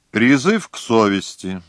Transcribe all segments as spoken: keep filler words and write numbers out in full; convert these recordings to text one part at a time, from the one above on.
Призыв к совести.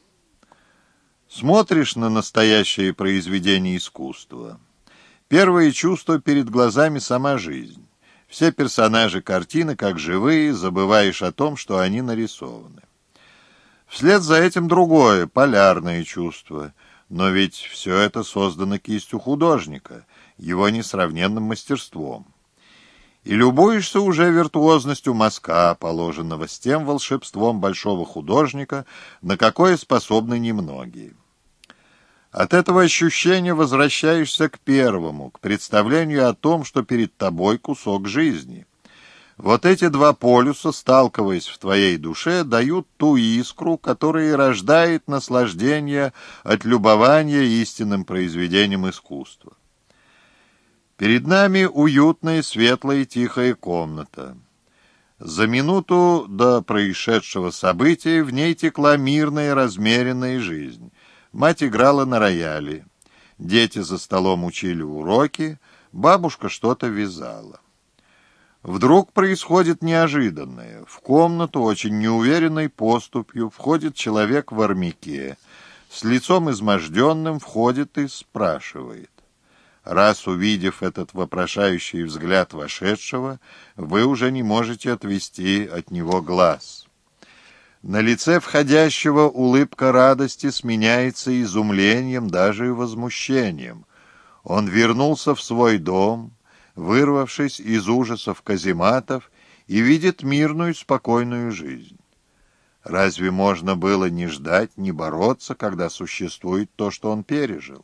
Смотришь на настоящее произведение искусства. Первое чувство перед глазами — сама жизнь. Все персонажи картины как живые, забываешь о том, что они нарисованы. Вслед за этим другое, полярное чувство. Но ведь все это создано кистью художника, его несравненным мастерством. И любуешься уже виртуозностью мазка, положенного с тем волшебством большого художника, на какое способны немногие. От этого ощущения возвращаешься к первому, к представлению о том, что перед тобой кусок жизни. Вот эти два полюса, сталкиваясь в твоей душе, дают ту искру, которая рождает наслаждение от любования истинным произведением искусства. Перед нами уютная, светлая, тихая комната. За минуту до происшедшего события в ней текла мирная, размеренная жизнь. Мать играла на рояле, дети за столом учили уроки, бабушка что-то вязала. Вдруг происходит неожиданное. В комнату очень неуверенной поступью входит человек в армяке, с лицом изможденным входит и спрашивает. Раз увидев этот вопрошающий взгляд вошедшего, вы уже не можете отвести от него глаз. На лице входящего улыбка радости сменяется изумлением, даже и возмущением. Он вернулся в свой дом, вырвавшись из ужасов казематов, и видит мирную, спокойную жизнь. Разве можно было не ждать, не бороться, когда существует то, что он пережил?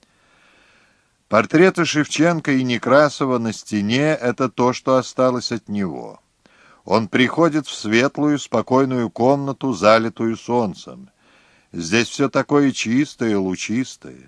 Портреты Шевченко и Некрасова на стене — это то, что осталось от него. Он приходит в светлую, спокойную комнату, залитую солнцем. Здесь все такое чистое, лучистое.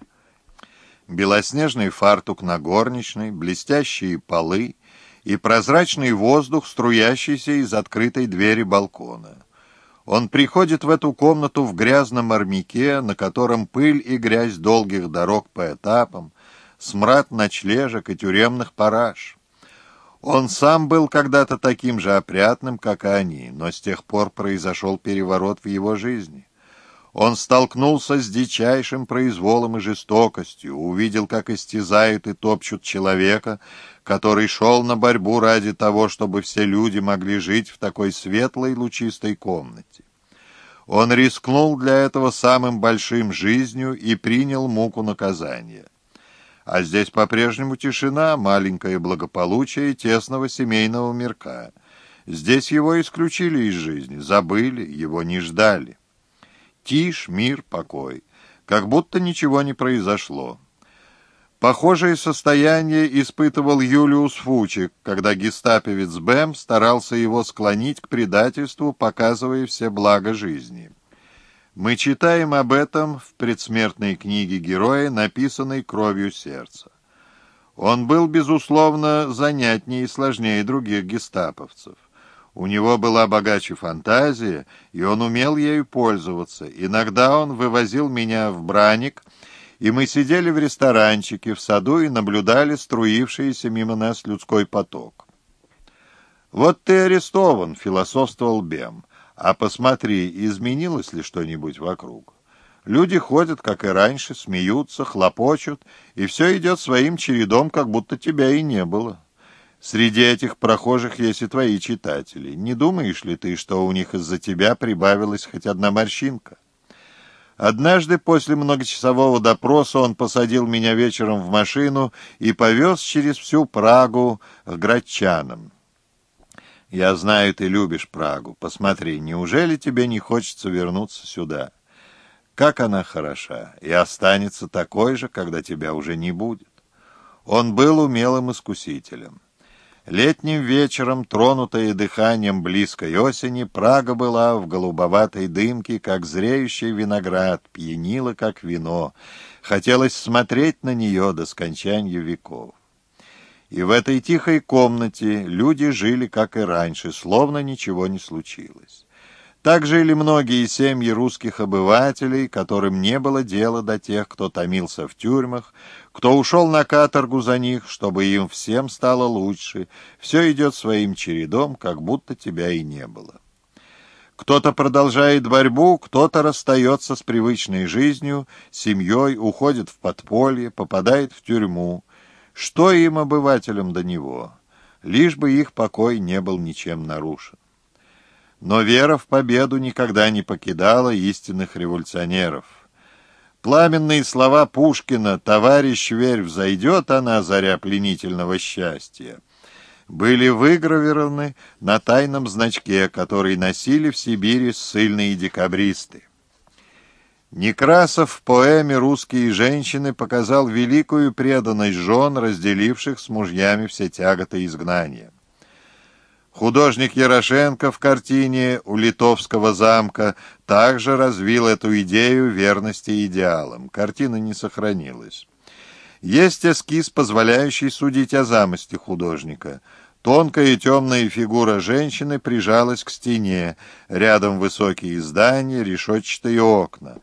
Белоснежный фартук на горничной, блестящие полы и прозрачный воздух, струящийся из открытой двери балкона. Он приходит в эту комнату в грязном армяке, на котором пыль и грязь долгих дорог по этапам, смрад ночлежек и тюремных параж. Он сам был когда-то таким же опрятным, как и они, но с тех пор произошел переворот в его жизни. Он столкнулся с дичайшим произволом и жестокостью, увидел, как истязают и топчут человека, который шел на борьбу ради того, чтобы все люди могли жить в такой светлой, лучистой комнате. Он рискнул для этого самым большим жизнью и принял муку наказания. А здесь по-прежнему тишина, маленькое благополучие тесного семейного мирка. Здесь его исключили из жизни, забыли, его не ждали. Тишь, мир, покой. Как будто ничего не произошло. Похожее состояние испытывал Юлиус Фучик, когда гестаповец Бэм старался его склонить к предательству, показывая все блага жизни. Мы читаем об этом в предсмертной книге героя, написанной кровью сердца. Он был, безусловно, занятнее и сложнее других гестаповцев. У него была богаче фантазия, и он умел ею пользоваться. Иногда он вывозил меня в Браник, и мы сидели в ресторанчике в саду и наблюдали струившийся мимо нас людской поток. «Вот ты арестован», — философствовал Бем. «А посмотри, изменилось ли что-нибудь вокруг? Люди ходят, как и раньше, смеются, хлопочут, и все идет своим чередом, как будто тебя и не было. Среди этих прохожих есть и твои читатели. Не думаешь ли ты, что у них из-за тебя прибавилась хоть одна морщинка?» Однажды после многочасового допроса он посадил меня вечером в машину и повез через всю Прагу к грачанам. «Я знаю, ты любишь Прагу. Посмотри, неужели тебе не хочется вернуться сюда? Как она хороша и останется такой же, когда тебя уже не будет». Он был умелым искусителем. Летним вечером, тронутая дыханием близкой осени, Прага была в голубоватой дымке, как зреющий виноград, пьянила, как вино. Хотелось смотреть на нее до скончания веков. И в этой тихой комнате люди жили, как и раньше, словно ничего не случилось. Так жили многие семьи русских обывателей, которым не было дела до тех, кто томился в тюрьмах, кто ушел на каторгу за них, чтобы им всем стало лучше. Все идет своим чередом, как будто тебя и не было. Кто-то продолжает борьбу, кто-то расстается с привычной жизнью, семьей, уходит в подполье, попадает в тюрьму. Что им, обывателям, до него? Лишь бы их покой не был ничем нарушен. Но вера в победу никогда не покидала истинных революционеров. Пламенные слова Пушкина «Товарищ, верь, взойдет она, заря пленительного счастья» были выгравированы на тайном значке, который носили в Сибири ссыльные декабристы. Некрасов в поэме «Русские женщины» показал великую преданность жен, разделивших с мужьями все тяготы изгнания. Художник Ярошенко в картине «У Литовского замка» также развил эту идею верности идеалам. Картина не сохранилась. Есть эскиз, позволяющий судить о замысле художника. Тонкая и темная фигура женщины прижалась к стене, рядом высокие здания, решетчатые окна.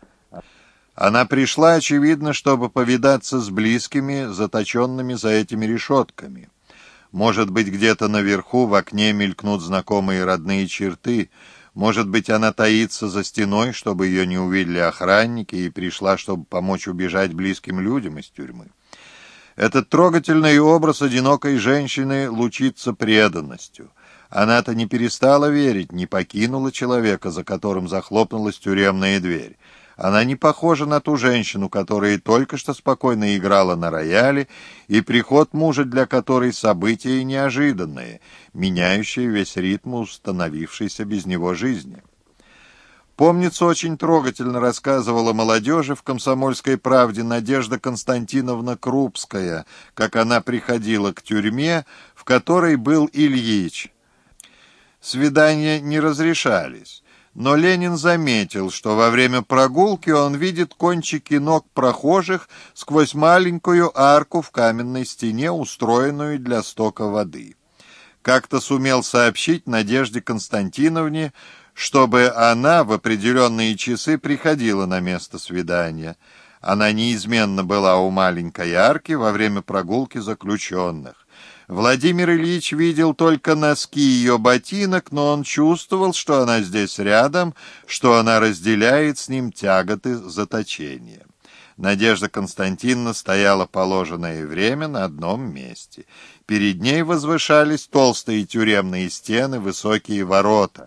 Она пришла, очевидно, чтобы повидаться с близкими, заточенными за этими решетками. Может быть, где-то наверху в окне мелькнут знакомые родные черты. Может быть, она таится за стеной, чтобы ее не увидели охранники, и пришла, чтобы помочь убежать близким людям из тюрьмы. Этот трогательный образ одинокой женщины лучится преданностью. Она-то не перестала верить, не покинула человека, за которым захлопнулась тюремная дверь. Она не похожа на ту женщину, которая только что спокойно играла на рояле, и приход мужа, для которой события неожиданные, меняющие весь ритм установившейся без него жизни. Помнится, очень трогательно рассказывала молодежи в «Комсомольской правде» Надежда Константиновна Крупская, как она приходила к тюрьме, в которой был Ильич. Свидания не разрешались, но Ленин заметил, что во время прогулки он видит кончики ног прохожих сквозь маленькую арку в каменной стене, устроенную для стока воды. Как-то сумел сообщить Надежде Константиновне, чтобы она в определенные часы приходила на место свидания. Она неизменно была у маленькой арки во время прогулки заключенных. Владимир Ильич видел только носки ее ботинок, но он чувствовал, что она здесь рядом, что она разделяет с ним тяготы заточения. Надежда Константиновна стояла положенное время на одном месте. Перед ней возвышались толстые тюремные стены, высокие ворота.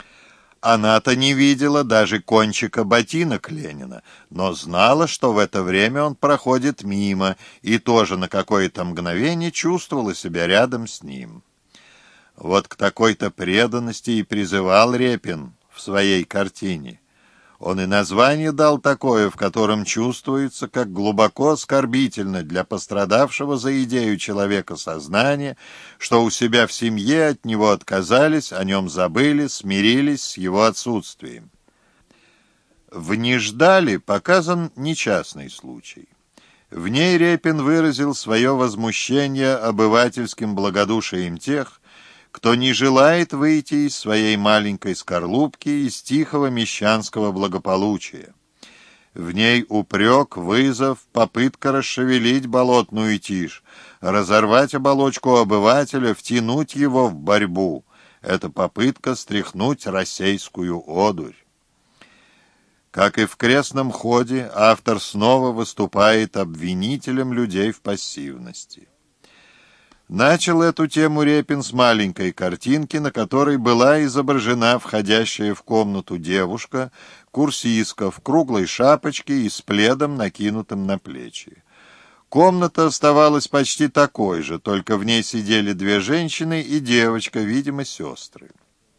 Она-то не видела даже кончика ботинок Ленина, но знала, что в это время он проходит мимо, и тоже на какое-то мгновение чувствовала себя рядом с ним. Вот к такой-то преданности и призывал Репин в своей картине. Он и название дал такое, в котором чувствуется, как глубоко оскорбительно для пострадавшего за идею человека сознание, что у себя в семье от него отказались, о нем забыли, смирились с его отсутствием. В «Не ждали» показан несчастный случай. В ней Репин выразил свое возмущение обывательским благодушием тех, кто не желает выйти из своей маленькой скорлупки, из тихого мещанского благополучия. В ней упрек, вызов, попытка расшевелить болотную тишь, разорвать оболочку обывателя, втянуть его в борьбу. Это попытка стряхнуть российскую одурь. Как и в «Крестном ходе», автор снова выступает обвинителем людей в пассивности. Начал эту тему Репин с маленькой картинки, на которой была изображена входящая в комнату девушка, курсистка в круглой шапочке и с пледом, накинутым на плечи. Комната оставалась почти такой же, только в ней сидели две женщины и девочка, видимо, сестры.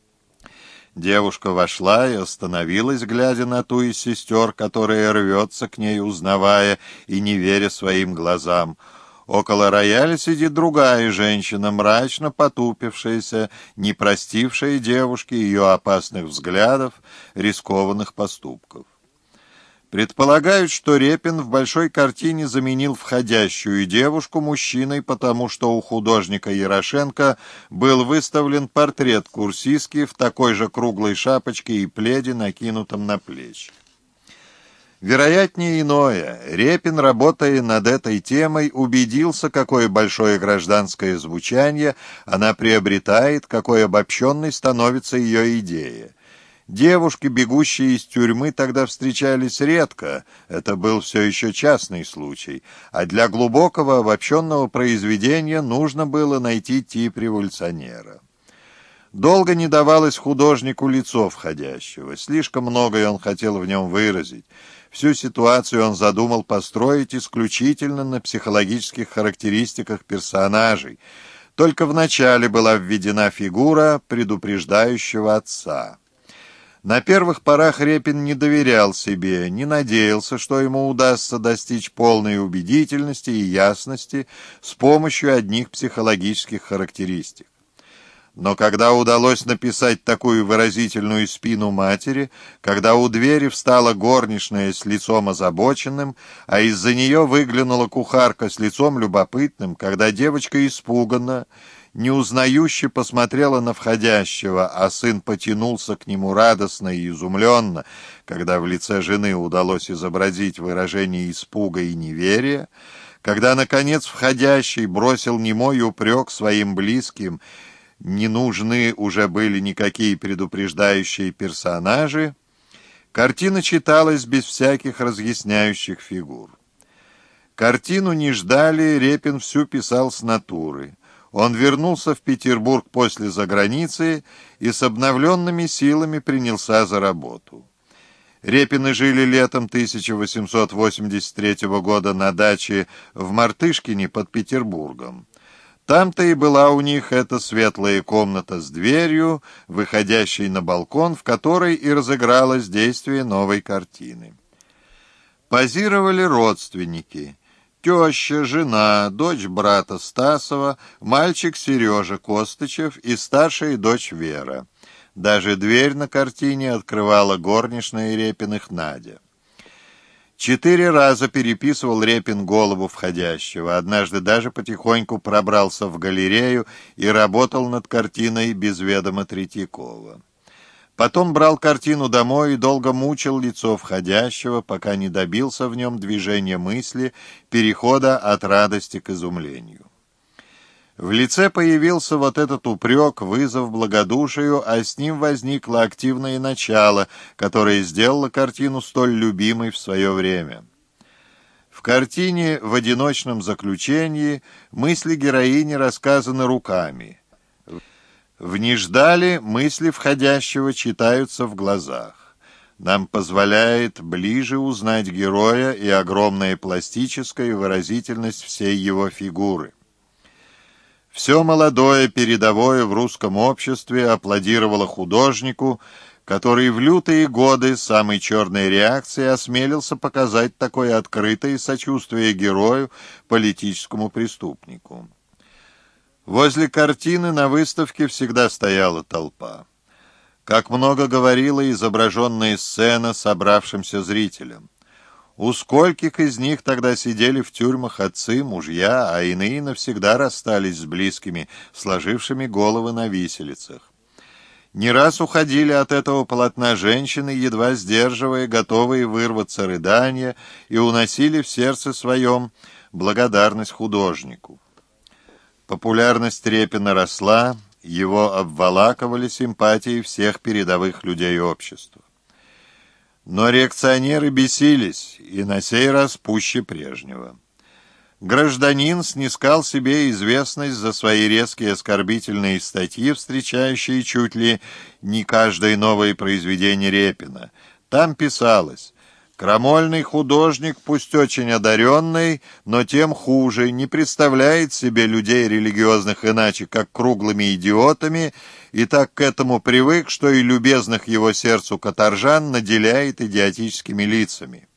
Девушка вошла и остановилась, глядя на ту из сестер, которая рвется к ней, узнавая и не веря своим глазам. Около рояля сидит другая женщина, мрачно потупившаяся, не простившая девушке ее опасных взглядов, рискованных поступков. Предполагают, что Репин в большой картине заменил входящую девушку мужчиной, потому что у художника Ярошенко был выставлен портрет курсистки в такой же круглой шапочке и пледе, накинутом на плечи. Вероятнее иное. Репин, работая над этой темой, убедился, какое большое гражданское звучание она приобретает, какой обобщенной становится ее идея. Девушки, бегущие из тюрьмы, тогда встречались редко, это был все еще частный случай, а для глубокого обобщенного произведения нужно было найти тип революционера. Долго не давалось художнику лицо входящего, слишком многое он хотел в нем выразить. Всю ситуацию он задумал построить исключительно на психологических характеристиках персонажей. Только вначале была введена фигура предупреждающего отца. На первых порах Репин не доверял себе, не надеялся, что ему удастся достичь полной убедительности и ясности с помощью одних психологических характеристик. Но когда удалось написать такую выразительную спину матери, когда у двери встала горничная с лицом озабоченным, а из-за нее выглянула кухарка с лицом любопытным, когда девочка испуганно, неузнающе посмотрела на входящего, а сын потянулся к нему радостно и изумленно, когда в лице жены удалось изобразить выражение испуга и неверия, когда, наконец, входящий бросил немой упрек своим близким, не нужны уже были никакие предупреждающие персонажи, картина читалась без всяких разъясняющих фигур. Картину не ждали, Репин всю писал с натуры. Он вернулся в Петербург после заграницы и с обновленными силами принялся за работу. Репины жили летом тысяча восемьсот восемьдесят третьего года на даче в Мартышкине под Петербургом. Там-то и была у них эта светлая комната с дверью, выходящей на балкон, в которой и разыгралось действие новой картины. Позировали родственники. Теща, жена, дочь брата Стасова, мальчик Сережа Костычев и старшая дочь Вера. Даже дверь на картине открывала горничная Репиных Надя. Четыре раза переписывал Репин голову входящего, однажды даже потихоньку пробрался в галерею и работал над картиной без ведома Третьякова. Потом брал картину домой и долго мучил лицо входящего, пока не добился в нем движения мысли, перехода от радости к изумлению. В лице появился вот этот упрек, вызов благодушию, а с ним возникло активное начало, которое сделало картину столь любимой в свое время. В картине «В одиночном заключении» мысли героини рассказаны руками. В «Не ждали» мысли входящего читаются в глазах. Нам позволяет ближе узнать героя и огромная пластическая выразительность всей его фигуры. Все молодое, передовое в русском обществе аплодировало художнику, который в лютые годы самой черной реакции осмелился показать такое открытое сочувствие герою, политическому преступнику. Возле картины на выставке всегда стояла толпа. Как много говорила изображенная сцена собравшимся зрителям. У скольких из них тогда сидели в тюрьмах отцы, мужья, а иные навсегда расстались с близкими, сложившими головы на виселицах. Не раз уходили от этого полотна женщины, едва сдерживая, готовые вырваться рыдания, и уносили в сердце своем благодарность художнику. Популярность Репина росла, его обволакивали симпатии всех передовых людей общества. Но реакционеры бесились, и на сей раз пуще прежнего. Гражданин снискал себе известность за свои резкие оскорбительные статьи, встречающие чуть ли не каждое новое произведение Репина. Там писалось: «Крамольный художник, пусть очень одаренный, но тем хуже, не представляет себе людей религиозных иначе, как круглыми идиотами, и так к этому привык, что и любезных его сердцу каторжан наделяет идиотическими лицами».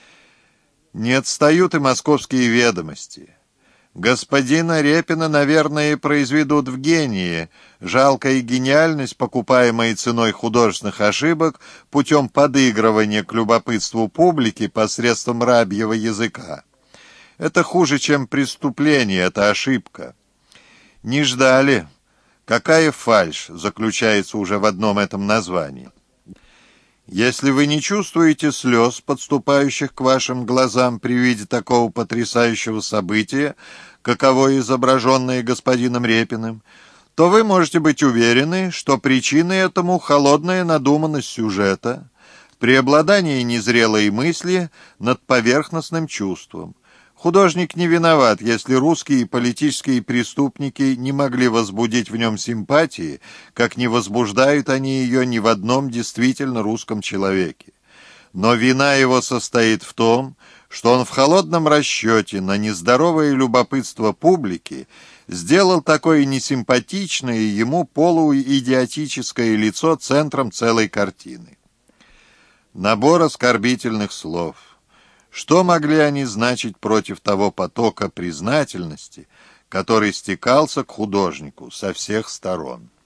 Не отстают и московские ведомости. Господина Репина, наверное, произведут в гении. Жалкая гениальность, покупаемая ценой художественных ошибок путем подыгрывания к любопытству публики посредством рабьего языка. Это хуже, чем преступление, это ошибка. Не ждали. Какая фальшь заключается уже в одном этом названии. Если вы не чувствуете слез, подступающих к вашим глазам при виде такого потрясающего события, каково изображенное господином Репиным, то вы можете быть уверены, что причиной этому холодная надуманность сюжета, преобладание незрелой мысли над поверхностным чувством. Художник не виноват, если русские политические преступники не могли возбудить в нем симпатии, как не возбуждают они ее ни в одном действительно русском человеке. Но вина его состоит в том, что он в холодном расчете на нездоровое любопытство публики сделал такое несимпатичное ему полуидиотическое лицо центром целой картины. Набор оскорбительных слов. Что могли они значить против того потока признательности, который стекался к художнику со всех сторон?